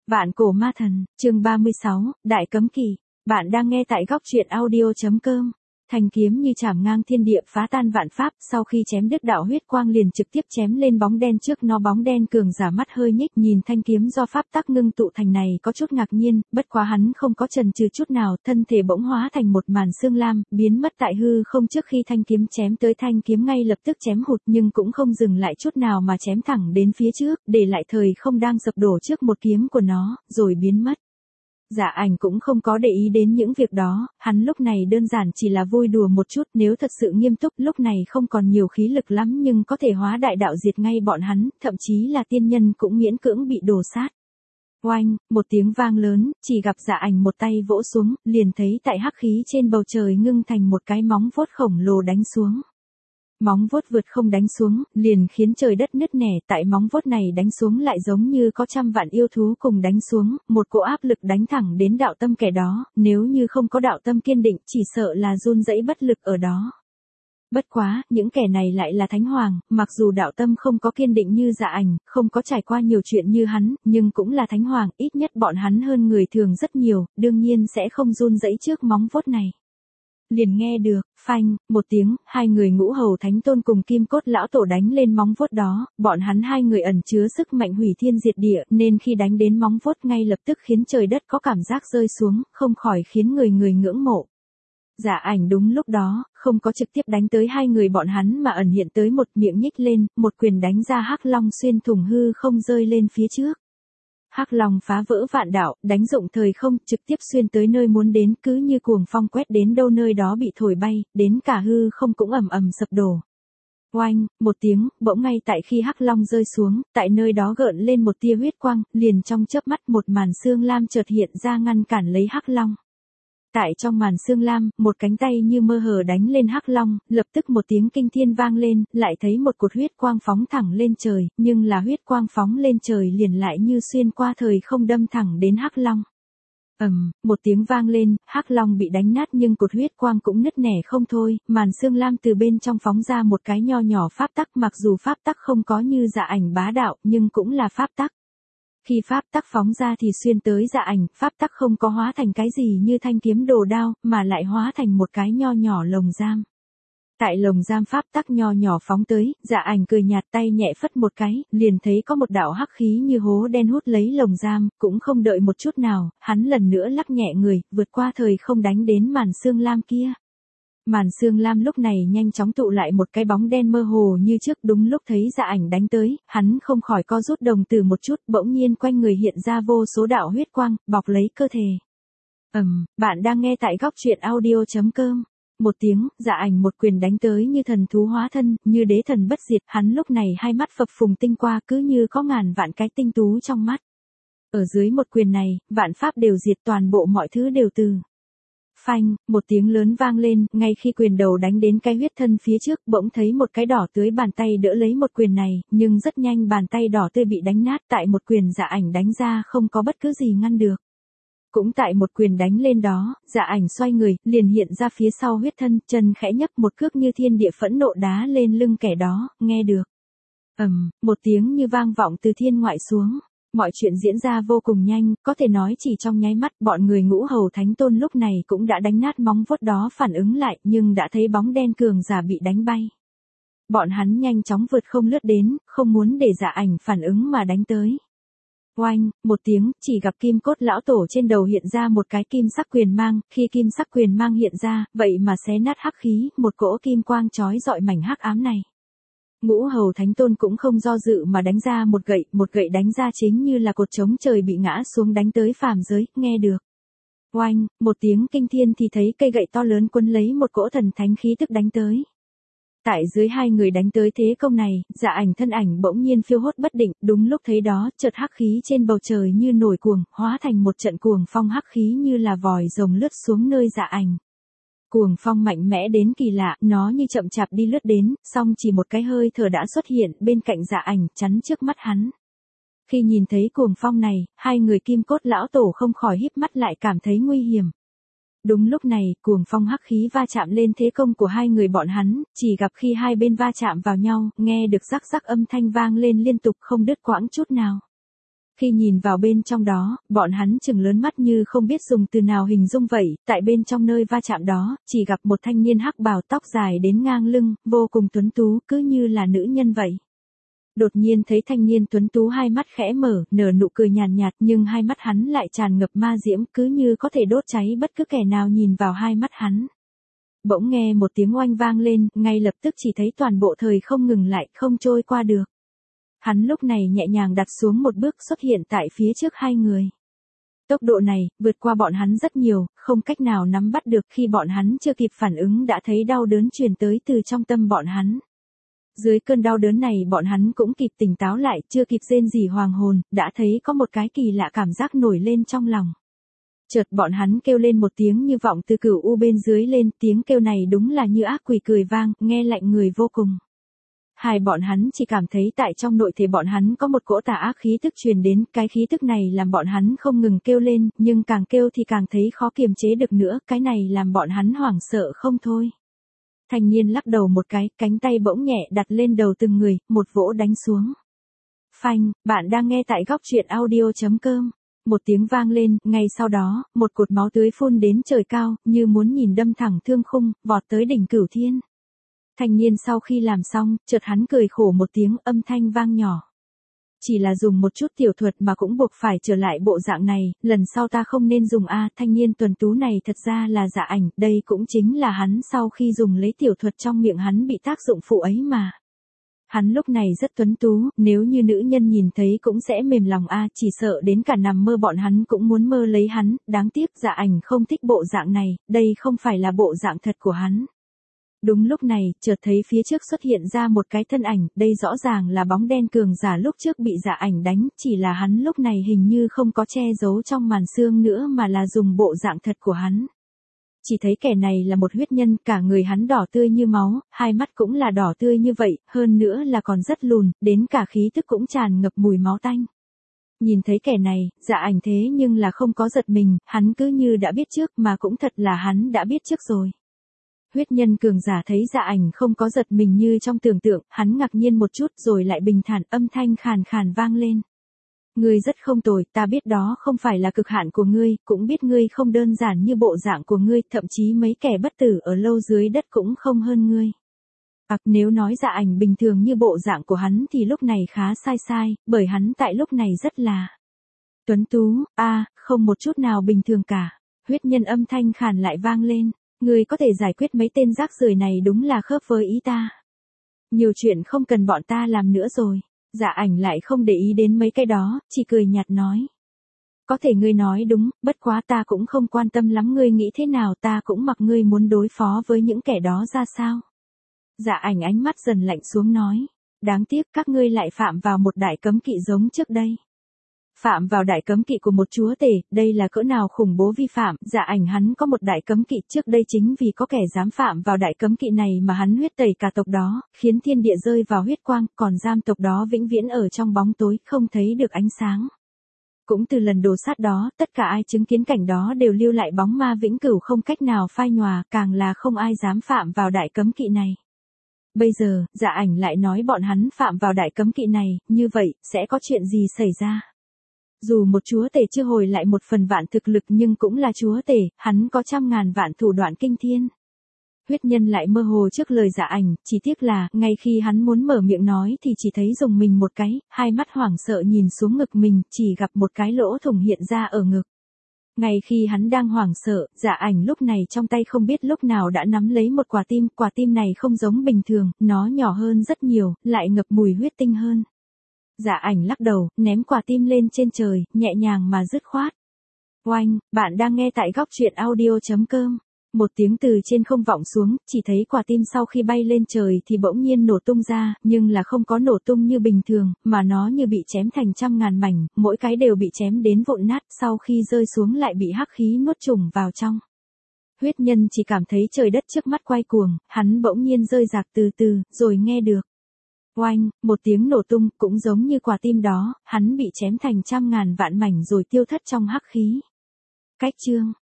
Vạn cổ ma thần, chương 36, Đại Cấm Kỵ. Bạn đang nghe tại góc truyện audio.com. Thanh kiếm như chảm ngang thiên địa phá tan vạn pháp, sau khi chém đứt đạo huyết quang liền trực tiếp chém lên bóng đen trước nó. Bóng đen cường giả mắt hơi nhích nhìn thanh kiếm do pháp tắc ngưng tụ thành này có chút ngạc nhiên, bất quá hắn không có chần chừ chút nào, thân thể bỗng hóa thành một màn xương lam, biến mất tại hư không trước khi thanh kiếm chém tới. Thanh kiếm ngay lập tức chém hụt nhưng cũng không dừng lại chút nào mà chém thẳng đến phía trước, để lại thời không đang sập đổ trước một kiếm của nó, rồi biến mất. Dạ Ảnh cũng không có để ý đến những việc đó, hắn lúc này đơn giản chỉ là vui đùa một chút, nếu thật sự nghiêm túc lúc này không còn nhiều khí lực lắm nhưng có thể hóa đại đạo diệt ngay bọn hắn, thậm chí là tiên nhân cũng miễn cưỡng bị đổ sát. Oanh, một tiếng vang lớn, chỉ gặp Dạ Ảnh một tay vỗ xuống, liền thấy tại hắc khí trên bầu trời ngưng thành một cái móng vuốt khổng lồ đánh xuống. Móng vuốt vượt không đánh xuống, liền khiến trời đất nứt nẻ. Tại móng vuốt này đánh xuống lại giống như có trăm vạn yêu thú cùng đánh xuống, một cỗ áp lực đánh thẳng đến đạo tâm kẻ đó, nếu như không có đạo tâm kiên định chỉ sợ là run rẩy bất lực ở đó. Bất quá, những kẻ này lại là thánh hoàng, mặc dù đạo tâm không có kiên định như Dạ Ảnh, không có trải qua nhiều chuyện như hắn, nhưng cũng là thánh hoàng, ít nhất bọn hắn hơn người thường rất nhiều, đương nhiên sẽ không run rẩy trước móng vuốt này. Liền nghe được, phanh, một tiếng, hai người Ngũ Hầu Thánh Tôn cùng Kim Cốt Lão Tổ đánh lên móng vuốt đó, bọn hắn hai người ẩn chứa sức mạnh hủy thiên diệt địa, nên khi đánh đến móng vuốt ngay lập tức khiến trời đất có cảm giác rơi xuống, không khỏi khiến người ngưỡng mộ. Dạ Ảnh đúng lúc đó, không có trực tiếp đánh tới hai người bọn hắn mà ẩn hiện tới một miệng nhích lên, một quyền đánh ra hắc long xuyên thủng hư không rơi lên phía trước. Hắc long phá vỡ vạn đạo, đánh dụng thời không, trực tiếp xuyên tới nơi muốn đến, cứ như cuồng phong quét đến đâu nơi đó bị thổi bay, đến cả hư không cũng ầm ầm sập đổ. Oanh, một tiếng, bỗng ngay tại khi hắc long rơi xuống, tại nơi đó gợn lên một tia huyết quang, liền trong chớp mắt một màn xương lam chợt hiện ra ngăn cản lấy hắc long. Tại trong màn xương lam, một cánh tay như mơ hồ đánh lên hắc long, lập tức một tiếng kinh thiên vang lên, lại thấy một cột huyết quang phóng thẳng lên trời, nhưng là huyết quang phóng lên trời liền lại như xuyên qua thời không đâm thẳng đến hắc long. Một tiếng vang lên, hắc long bị đánh nát nhưng cột huyết quang cũng nứt nẻ không thôi, màn xương lam từ bên trong phóng ra một cái nho nhỏ pháp tắc, mặc dù pháp tắc không có như Dạ Ảnh bá đạo, nhưng cũng là pháp tắc. Khi pháp tắc phóng ra thì xuyên tới Dạ Ảnh, pháp tắc không có hóa thành cái gì như thanh kiếm đồ đao, mà lại hóa thành một cái nho nhỏ lồng giam. Tại lồng giam pháp tắc nho nhỏ phóng tới, Dạ Ảnh cười nhạt tay nhẹ phất một cái, liền thấy có một đạo hắc khí như hố đen hút lấy lồng giam, cũng không đợi một chút nào, hắn lần nữa lắc nhẹ người, vượt qua thời không đánh đến màn xương lam kia. Màn xương lam lúc này nhanh chóng tụ lại một cái bóng đen mơ hồ như trước, đúng lúc thấy Dạ Ảnh đánh tới, hắn không khỏi co rút đồng tử một chút, bỗng nhiên quanh người hiện ra vô số đạo huyết quang, bọc lấy cơ thể. Bạn đang nghe tại góc truyện audio.com. Một tiếng, Dạ Ảnh một quyền đánh tới như thần thú hóa thân, như đế thần bất diệt, hắn lúc này hai mắt phập phùng tinh qua cứ như có ngàn vạn cái tinh tú trong mắt. Ở dưới một quyền này, vạn pháp đều diệt, toàn bộ mọi thứ đều từ. Phanh, một tiếng lớn vang lên, ngay khi quyền đầu đánh đến cái huyết thân phía trước, bỗng thấy một cái đỏ tươi bàn tay đỡ lấy một quyền này, nhưng rất nhanh bàn tay đỏ tươi bị đánh nát, tại một quyền Dạ Ảnh đánh ra không có bất cứ gì ngăn được. Cũng tại một quyền đánh lên đó, Dạ Ảnh xoay người, liền hiện ra phía sau huyết thân, chân khẽ nhấp một cước như thiên địa phẫn nộ đá lên lưng kẻ đó, nghe được. Một tiếng như vang vọng từ thiên ngoại xuống. Mọi chuyện diễn ra vô cùng nhanh, có thể nói chỉ trong nháy mắt, bọn người Ngũ Hầu Thánh Tôn lúc này cũng đã đánh nát móng vuốt đó phản ứng lại, nhưng đã thấy bóng đen cường giả bị đánh bay. Bọn hắn nhanh chóng vượt không lướt đến, không muốn để Dạ Ảnh phản ứng mà đánh tới. Oanh, một tiếng, chỉ gặp Kim Cốt Lão Tổ trên đầu hiện ra một cái kim sắc quyền mang, khi kim sắc quyền mang hiện ra, vậy mà xé nát hắc khí, một cỗ kim quang chói rọi mảnh hắc ám này. Ngũ Hầu Thánh Tôn cũng không do dự mà đánh ra một gậy đánh ra chính như là cột trống trời bị ngã xuống đánh tới phàm giới, nghe được. Oanh, một tiếng kinh thiên thì thấy cây gậy to lớn quấn lấy một cỗ thần thánh khí tức đánh tới. Tại dưới hai người đánh tới thế công này, Dạ Ảnh thân ảnh bỗng nhiên phiêu hốt bất định, đúng lúc thấy đó, chợt hắc khí trên bầu trời như nổi cuồng, hóa thành một trận cuồng phong hắc khí như là vòi rồng lướt xuống nơi Dạ Ảnh. Cuồng phong mạnh mẽ đến kỳ lạ, nó như chậm chạp đi lướt đến, song chỉ một cái hơi thở đã xuất hiện bên cạnh Dạ Ảnh, chắn trước mắt hắn. Khi nhìn thấy cuồng phong này, hai người Kim Cốt Lão Tổ không khỏi híp mắt lại cảm thấy nguy hiểm. Đúng lúc này, cuồng phong hắc khí va chạm lên thế công của hai người bọn hắn, chỉ gặp khi hai bên va chạm vào nhau, nghe được rắc rắc âm thanh vang lên liên tục không đứt quãng chút nào. Khi nhìn vào bên trong đó, bọn hắn trừng lớn mắt như không biết dùng từ nào hình dung vậy, tại bên trong nơi va chạm đó, chỉ gặp một thanh niên hắc bào tóc dài đến ngang lưng, vô cùng tuấn tú, cứ như là nữ nhân vậy. Đột nhiên thấy thanh niên tuấn tú hai mắt khẽ mở, nở nụ cười nhàn nhạt, nhưng hai mắt hắn lại tràn ngập ma diễm, cứ như có thể đốt cháy bất cứ kẻ nào nhìn vào hai mắt hắn. Bỗng nghe một tiếng oanh vang lên, ngay lập tức chỉ thấy toàn bộ thời không ngừng lại, không trôi qua được. Hắn lúc này nhẹ nhàng đặt xuống một bước xuất hiện tại phía trước hai người. Tốc độ này, vượt qua bọn hắn rất nhiều, không cách nào nắm bắt được khi bọn hắn chưa kịp phản ứng đã thấy đau đớn truyền tới từ trong tâm bọn hắn. Dưới cơn đau đớn này bọn hắn cũng kịp tỉnh táo lại, chưa kịp rên rỉ hoàng hồn, đã thấy có một cái kỳ lạ cảm giác nổi lên trong lòng. Chợt bọn hắn kêu lên một tiếng như vọng từ cửu u bên dưới lên, tiếng kêu này đúng là như ác quỷ cười vang, nghe lạnh người vô cùng. Hai bọn hắn chỉ cảm thấy tại trong nội thể bọn hắn có một cỗ tà ác khí tức truyền đến, cái khí tức này làm bọn hắn không ngừng kêu lên, nhưng càng kêu thì càng thấy khó kiềm chế được nữa, cái này làm bọn hắn hoảng sợ không thôi. Thanh niên lắc đầu một cái, cánh tay bỗng nhẹ đặt lên đầu từng người, một vỗ đánh xuống. Phanh, bạn đang nghe tại góc truyện audio.com. Một tiếng vang lên, ngay sau đó, một cột máu tươi phun đến trời cao, như muốn nhìn đâm thẳng thương khung, vọt tới đỉnh cửu thiên. Thanh niên sau khi làm xong, chợt hắn cười khổ một tiếng, âm thanh vang nhỏ. Chỉ là dùng một chút tiểu thuật mà cũng buộc phải trở lại bộ dạng này, lần sau ta không nên dùng a. Thanh niên tuấn tú này thật ra là Dạ Ảnh, đây cũng chính là hắn sau khi dùng lấy tiểu thuật trong miệng hắn bị tác dụng phụ ấy mà. Hắn lúc này rất tuấn tú, nếu như nữ nhân nhìn thấy cũng sẽ mềm lòng a, chỉ sợ đến cả nằm mơ bọn hắn cũng muốn mơ lấy hắn, đáng tiếc Dạ Ảnh không thích bộ dạng này, đây không phải là bộ dạng thật của hắn. Đúng lúc này, chợt thấy phía trước xuất hiện ra một cái thân ảnh, đây rõ ràng là bóng đen cường giả lúc trước bị Dạ Ảnh đánh, chỉ là hắn lúc này hình như không có che giấu trong màn xương nữa mà là dùng bộ dạng thật của hắn. Chỉ thấy kẻ này là một huyết nhân, cả người hắn đỏ tươi như máu, hai mắt cũng là đỏ tươi như vậy, hơn nữa là còn rất lùn, đến cả khí tức cũng tràn ngập mùi máu tanh. Nhìn thấy kẻ này, Dạ Ảnh thế nhưng là không có giật mình, hắn cứ như đã biết trước mà cũng thật là hắn đã biết trước rồi. Huyết nhân cường giả thấy Dạ Ảnh không có giật mình như trong tưởng tượng, hắn ngạc nhiên một chút rồi lại bình thản, âm thanh khàn khàn vang lên. Ngươi rất không tồi, ta biết đó không phải là cực hạn của ngươi, cũng biết ngươi không đơn giản như bộ dạng của ngươi, thậm chí mấy kẻ bất tử ở lâu dưới đất cũng không hơn ngươi. Nếu nói Dạ Ảnh bình thường như bộ dạng của hắn thì lúc này khá sai, bởi hắn tại lúc này rất là tuấn tú, không một chút nào bình thường cả. Huyết nhân âm thanh khàn lại vang lên. Ngươi có thể giải quyết mấy tên rác rưởi này đúng là khớp với ý ta. Nhiều chuyện không cần bọn ta làm nữa rồi. Dạ Ảnh lại không để ý đến mấy cái đó, chỉ cười nhạt nói. Có thể ngươi nói đúng, bất quá ta cũng không quan tâm lắm ngươi nghĩ thế nào, ta cũng mặc ngươi muốn đối phó với những kẻ đó ra sao. Dạ Ảnh ánh mắt dần lạnh xuống nói. Đáng tiếc các ngươi lại phạm vào một đại cấm kỵ giống trước đây. Phạm vào đại cấm kỵ của một chúa tể, đây là cỡ nào khủng bố vi phạm, Dạ Ảnh hắn có một đại cấm kỵ trước đây chính vì có kẻ dám phạm vào đại cấm kỵ này mà hắn huyết tẩy cả tộc đó, khiến thiên địa rơi vào huyết quang, còn giam tộc đó vĩnh viễn ở trong bóng tối, không thấy được ánh sáng. Cũng từ lần đồ sát đó, tất cả ai chứng kiến cảnh đó đều lưu lại bóng ma vĩnh cửu không cách nào phai nhòa, càng là không ai dám phạm vào đại cấm kỵ này. Bây giờ, Dạ Ảnh lại nói bọn hắn phạm vào đại cấm kỵ này, như vậy, sẽ có chuyện gì xảy ra? Dù một chúa tể chưa hồi lại một phần vạn thực lực nhưng cũng là chúa tể, hắn có trăm ngàn vạn thủ đoạn kinh thiên. Huyết nhân lại mơ hồ trước lời Dạ Ảnh, chỉ tiếc là, ngay khi hắn muốn mở miệng nói thì chỉ thấy dùng mình một cái, hai mắt hoảng sợ nhìn xuống ngực mình, chỉ gặp một cái lỗ thủng hiện ra ở ngực. Ngay khi hắn đang hoảng sợ, Dạ Ảnh lúc này trong tay không biết lúc nào đã nắm lấy một quả tim này không giống bình thường, nó nhỏ hơn rất nhiều, lại ngập mùi huyết tinh hơn. Dạ Ảnh lắc đầu, ném quả tim lên trên trời, nhẹ nhàng mà dứt khoát. Oanh, bạn đang nghe tại góc truyện audio.com. Một tiếng từ trên không vọng xuống, chỉ thấy quả tim sau khi bay lên trời thì bỗng nhiên nổ tung ra, nhưng là không có nổ tung như bình thường, mà nó như bị chém thành trăm ngàn mảnh, mỗi cái đều bị chém đến vụn nát, sau khi rơi xuống lại bị hắc khí nuốt chửng vào trong. Huyết nhân chỉ cảm thấy trời đất trước mắt quay cuồng, hắn bỗng nhiên rơi rạc từ từ, rồi nghe được. Oanh, một tiếng nổ tung, cũng giống như quả tim đó, hắn bị chém thành trăm ngàn vạn mảnh rồi tiêu thất trong hắc khí. Cách chương